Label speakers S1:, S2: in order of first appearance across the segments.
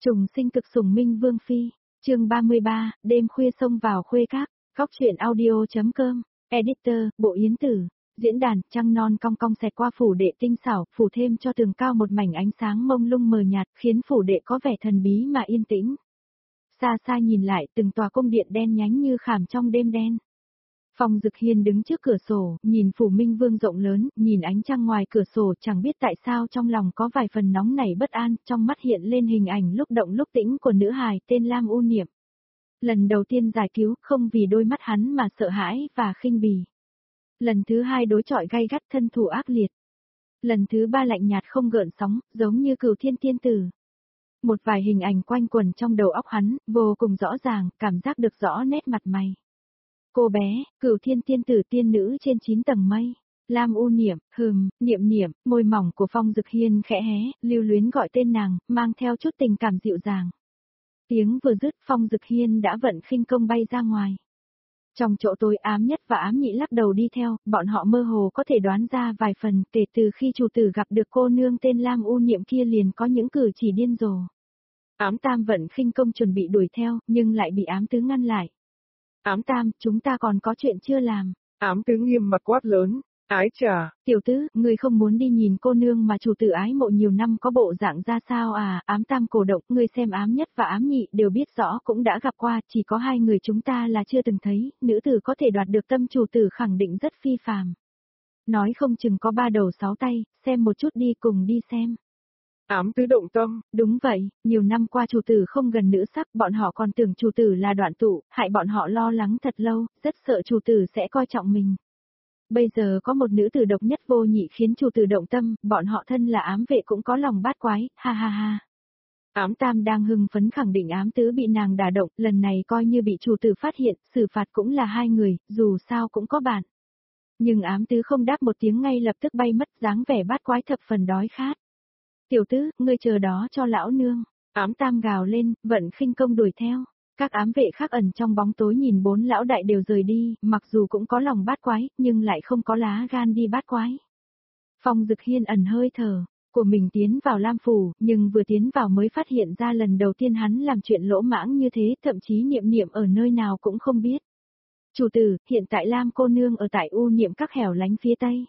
S1: Trùng sinh cực sủng minh vương phi, chương 33, đêm khuya xông vào khuê các, góc truyện audio.com, editor, Bộ Yến Tử, diễn đàn, trăng non cong cong xẹt qua phủ đệ tinh xảo, phủ thêm cho tường cao một mảnh ánh sáng mông lung mờ nhạt, khiến phủ đệ có vẻ thần bí mà yên tĩnh. Xa xa nhìn lại, từng tòa cung điện đen nhánh như khảm trong đêm đen. Phong Dực Hiên đứng trước cửa sổ, nhìn phủ minh vương rộng lớn, nhìn ánh trăng ngoài cửa sổ, chẳng biết tại sao trong lòng có vài phần nóng nảy bất an, trong mắt hiện lên hình ảnh lúc động lúc tĩnh của nữ hài tên Lam U Niệm. Lần đầu tiên giải cứu, không vì đôi mắt hắn mà sợ hãi và khinh bỉ. Lần thứ hai đối chọi gay gắt, thân thủ ác liệt. Lần thứ ba lạnh nhạt không gợn sóng, giống như Cửu Thiên tiên tử. Một vài hình ảnh quanh quẩn trong đầu óc hắn, vô cùng rõ ràng, cảm giác được rõ nét mặt mày. Cô bé, Cửu Thiên tiên tử tiên nữ trên 9 tầng mây. Lam U Niệm, Niệm Niệm, môi mỏng của Phong Dực Hiên khẽ hé, lưu luyến gọi tên nàng, mang theo chút tình cảm dịu dàng. Tiếng vừa dứt, Phong Dực Hiên đã vận khinh công bay ra ngoài. Trong chỗ tối, Ám Nhất và Ám Nhị lắc đầu đi theo, bọn họ mơ hồ có thể đoán ra vài phần, kể từ khi chủ tử gặp được cô nương tên Lam U Niệm kia liền có những cử chỉ điên rồ. Ám Tam vận khinh công chuẩn bị đuổi theo, nhưng lại bị Ám Tứ ngăn lại. Ám Tam, chúng ta còn có chuyện chưa làm.
S2: Ám Tứ nghiêm mặt quát lớn, ái trà.
S1: Tiểu tứ, ngươi không muốn đi nhìn cô nương mà chủ tử ái mộ nhiều năm có bộ dạng ra sao à? Ám Tam cổ động, ngươi xem Ám Nhất và Ám Nhị đều biết rõ cũng đã gặp qua, chỉ có hai người chúng ta là chưa từng thấy, nữ tử có thể đoạt được tâm chủ tử khẳng định rất phi phàm. Nói không chừng có 3 đầu 6 tay, xem một chút đi, cùng đi xem.
S2: Ám Tứ động tâm.
S1: Đúng vậy, nhiều năm qua chủ tử không gần nữ sắc, bọn họ còn tưởng chủ tử là đoạn tụ, hại bọn họ lo lắng thật lâu, rất sợ chủ tử sẽ coi trọng mình. Bây giờ có một nữ tử độc nhất vô nhị khiến chủ tử động tâm, bọn họ thân là ám vệ cũng có lòng bát quái, ha ha ha. Ám Tam đang hưng phấn khẳng định Ám Tứ bị nàng đả động, lần này coi như bị chủ tử phát hiện, xử phạt cũng là hai người, dù sao cũng có bạn. Nhưng Ám Tứ không đáp một tiếng ngay lập tức bay mất, dáng vẻ bát quái thập phần đói khát. Tiểu tứ, ngươi chờ đó cho lão nương. Ám Tam gào lên, vận khinh công đuổi theo. Các ám vệ khác ẩn trong bóng tối nhìn 4 lão đại đều rời đi, mặc dù cũng có lòng bát quái, nhưng lại không có lá gan đi bát quái. Phong Dực Hiên ẩn hơi thở của mình tiến vào Lam Phủ, nhưng vừa tiến vào mới phát hiện ra lần đầu tiên hắn làm chuyện lỗ mãng như thế, thậm chí Niệm Niệm ở nơi nào cũng không biết. Chủ tử, hiện tại Lam cô nương ở tại U Niệm các hẻo lánh phía tây.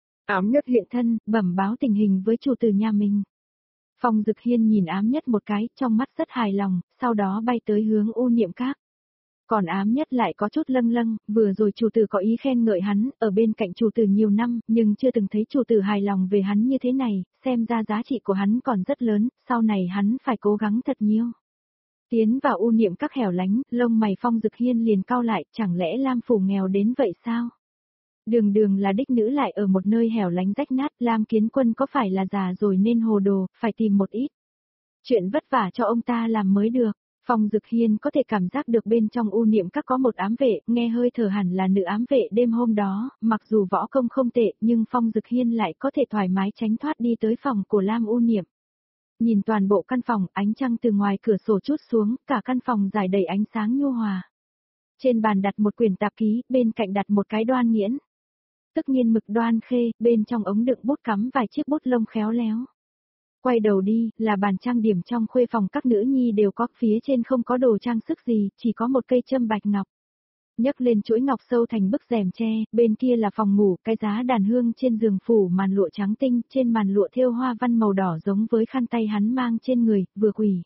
S1: Ám Nhất hiện thân, bẩm báo tình hình với chủ tử nhà mình. Phong Dực Hiên nhìn Ám Nhất một cái, trong mắt rất hài lòng, sau đó bay tới hướng U Niệm các. Còn Ám Nhất lại có chút lâng lâng, vừa rồi chủ tử có ý khen ngợi hắn, ở bên cạnh chủ tử nhiều năm, nhưng chưa từng thấy chủ tử hài lòng về hắn như thế này, xem ra giá trị của hắn còn rất lớn, sau này hắn phải cố gắng thật nhiều. Tiến vào U Niệm các hẻo lánh, lông mày Phong Dực Hiên liền cau lại, chẳng lẽ Lam Phủ nghèo đến vậy sao? Đường đường là đích nữ lại ở một nơi hẻo lánh rách nát, Lam Kiến Quân có phải là già rồi nên hồ đồ, phải tìm một ít chuyện vất vả cho ông ta làm mới được. Phong Dực Hiên có thể cảm giác được bên trong U Niệm các có một ám vệ, nghe hơi thở hẳn là nữ ám vệ đêm hôm đó, mặc dù võ công không tệ, nhưng Phong Dực Hiên lại có thể thoải mái tránh thoát đi tới phòng của Lam U Niệm. Nhìn toàn bộ căn phòng, ánh trăng từ ngoài cửa sổ trút xuống, cả căn phòng rải đầy ánh sáng nhu hòa. Trên bàn đặt một quyển tạp ký, bên cạnh đặt một cái đoan nghiễn. Tức nghiên mực đoan khê, bên trong ống đựng bút cắm vài chiếc bút lông khéo léo. Quay đầu đi, là bàn trang điểm trong khuê phòng các nữ nhi đều có, phía trên không có đồ trang sức gì, chỉ có một cây châm bạch ngọc. Nhấc lên chuỗi ngọc sâu thành bức rèm tre, bên kia là phòng ngủ, cái giá đàn hương trên giường phủ màn lụa trắng tinh, trên màn lụa thêu hoa văn màu đỏ giống với khăn tay hắn mang trên người, vừa quỷ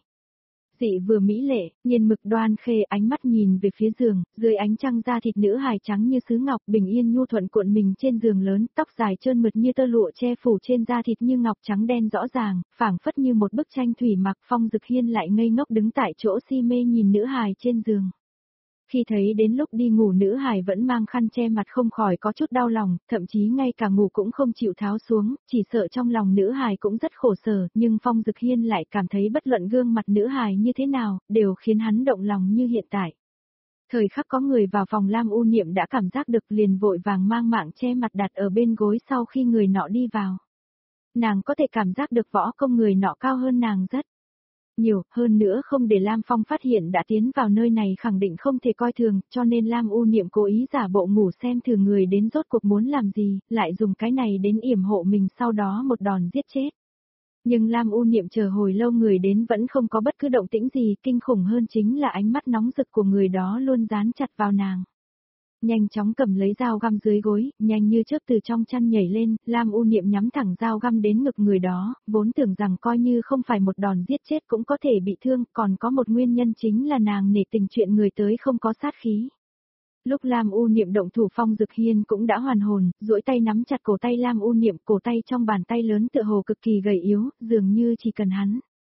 S1: dị vừa mỹ lệ, nghiền mực đoan khê, ánh mắt nhìn về phía giường, dưới ánh trăng da thịt nữ hài trắng như sứ ngọc, bình yên nhu thuận cuộn mình trên giường lớn, tóc dài trơn mượt như tơ lụa che phủ trên da thịt như ngọc trắng đen rõ ràng, phảng phất như một bức tranh thủy mặc. Phong Dực Hiên lại ngây ngốc đứng tại chỗ si mê nhìn nữ hài trên giường. Khi thấy đến lúc đi ngủ nữ hài vẫn mang khăn che mặt không khỏi có chút đau lòng, thậm chí ngay cả ngủ cũng không chịu tháo xuống, chỉ sợ trong lòng nữ hài cũng rất khổ sở, nhưng Phong Dực Hiên lại cảm thấy bất luận gương mặt nữ hài như thế nào, đều khiến hắn động lòng như hiện tại. Thời khắc có người vào phòng Lam U Niệm đã cảm giác được liền vội vàng mang mạng che mặt đặt ở bên gối sau khi người nọ đi vào. Nàng có thể cảm giác được võ công người nọ cao hơn nàng rất nhiều, hơn nữa không để Lam Phong phát hiện đã tiến vào nơi này khẳng định không thể coi thường, cho nên Lam U Niệm cố ý giả bộ ngủ xem thử người đến rốt cuộc muốn làm gì, lại dùng cái này đến yểm hộ mình sau đó một đòn giết chết. Nhưng Lam U Niệm chờ hồi lâu người đến vẫn không có bất cứ động tĩnh gì, kinh khủng hơn chính là ánh mắt nóng rực của người đó luôn dán chặt vào nàng. Nhanh chóng cầm lấy dao găm dưới gối, nhanh như chớp từ trong chăn nhảy lên, Lam U Niệm nhắm thẳng dao găm đến ngực người đó, vốn tưởng rằng coi như không phải một đòn giết chết cũng có thể bị thương, còn có một nguyên nhân chính là nàng nể tình chuyện người tới không có sát khí. Lúc Lam U Niệm động thủ Phong Dực Hiên cũng đã hoàn hồn, duỗi tay nắm chặt cổ tay Lam U Niệm, cổ tay trong bàn tay lớn tựa hồ cực kỳ gầy yếu, dường như chỉ cần hắn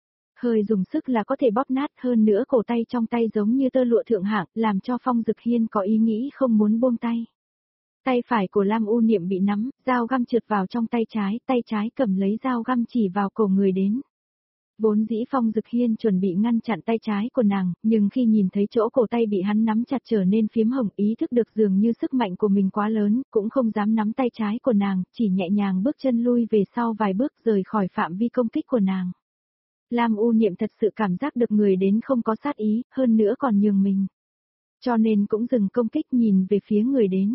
S1: hơi dùng sức là có thể bóp nát, hơn nữa cổ tay trong tay giống như tơ lụa thượng hạng, làm cho Phong Dực Hiên có ý nghĩ không muốn buông tay. Tay phải của Lam U Niệm bị nắm, dao găm trượt vào trong tay trái cầm lấy dao găm chỉ vào cổ người đến. Vốn dĩ Phong Dực Hiên chuẩn bị ngăn chặn tay trái của nàng, nhưng khi nhìn thấy chỗ cổ tay bị hắn nắm chặt trở nên phiếm hồng, ý thức được dường như sức mạnh của mình quá lớn, cũng không dám nắm tay trái của nàng, chỉ nhẹ nhàng bước chân lui về sau vài bước rời khỏi phạm vi công kích của nàng. Lam U Niệm thật sự cảm giác được người đến không có sát ý, hơn nữa còn nhường mình. Cho nên cũng dừng công kích nhìn về phía người đến.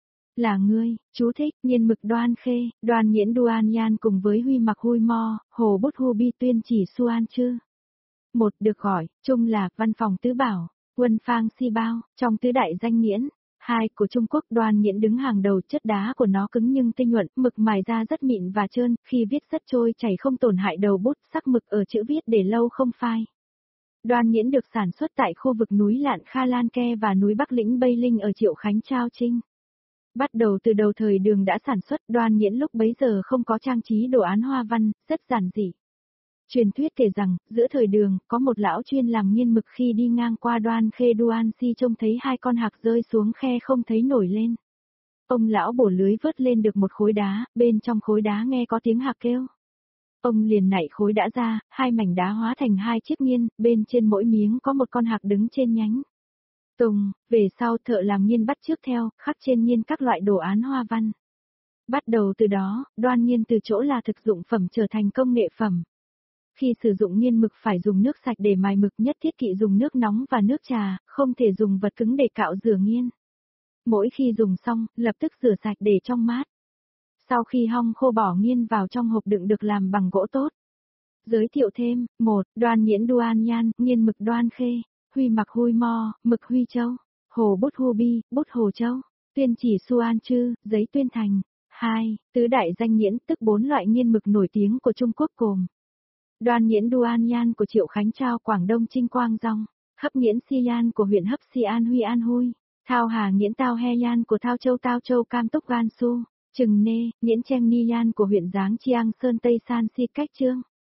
S1: Là ngươi, chú thích, Nhiên Mực Đoan Khê, Đoan Nghiễn Duan Nhan cùng với Huy Mặc Hui Mo, Hồ Bút Hu Bi Tuyên Chỉ Suan Chư. Một được gọi, chung là Văn Phòng Tứ Bảo, Quân Phang Si Bao, trong tứ đại danh nghiễn. Hai của Trung Quốc Đoan Nghiễn đứng hàng đầu, chất đá của nó cứng nhưng tinh nhuận, mực mài ra rất mịn và trơn, khi viết rất trôi chảy không tổn hại đầu bút, sắc mực ở chữ viết để lâu không phai. Đoan Nghiễn được sản xuất tại khu vực núi Lạn Kha Lan Ke và núi Bắc Lĩnh Bây Linh ở Triệu Khánh Trao Trinh. Bắt đầu từ đầu thời Đường đã sản xuất, Đoan Nghiễn lúc bấy giờ không có trang trí đồ án hoa văn, rất giản dị. Truyền thuyết kể rằng, giữa thời Đường, có một lão chuyên làm nghiên mực, khi đi ngang qua Đoan Khê Đoan Si trông thấy hai con hạc rơi xuống khe không thấy nổi lên. Ông lão bổ lưới vớt lên được một khối đá, bên trong khối đá nghe có tiếng hạc kêu. Ông liền nảy khối đá ra, hai mảnh đá hóa thành hai chiếc nghiên, bên trên mỗi miếng có một con hạc đứng trên nhánh. Tùng, về sau thợ làm nghiên bắt chước theo, khắc trên nghiên các loại đồ án hoa văn. Bắt đầu từ đó, Đoan Nghiên từ chỗ là thực dụng phẩm trở thành công nghệ phẩm. Khi sử dụng nghiên mực phải dùng nước sạch để mài mực, nhất thiết kỵ dùng nước nóng và nước trà, không thể dùng vật cứng để cạo rửa nghiên. Mỗi khi dùng xong, lập tức rửa sạch để trong mát. Sau khi hong khô bỏ nghiên vào trong hộp đựng được làm bằng gỗ tốt. Giới thiệu thêm, 1. Đoan Nghiễn Duan Nhan, nghiên mực Đoan Khê, Huy Mặc Hui Mo, mực Huy Châu, Hồ Bút Hu Bi, bút Hồ Châu, Tuyên Chỉ Suan Chư, giấy Tuyên Thành. 2. Tứ đại danh nghiễn, tức 4 loại nghiên mực nổi tiếng của Trung Quốc gồm Đoan Nghiễn Duan Nhan của Triệu Khánh Trao Quảng Đông Trinh Quang Dong, Hấp Nghiễn Si Yan của huyện Hấp Si An Huy An Huy, Thao Hà Nghiễn Tao He Yan của Tao Châu Cam Túc Gan Su, Trừng Nê, Nghiễn Cheng Ni Yan của huyện Giáng Chiang Sơn Tây San Si Cách Trương.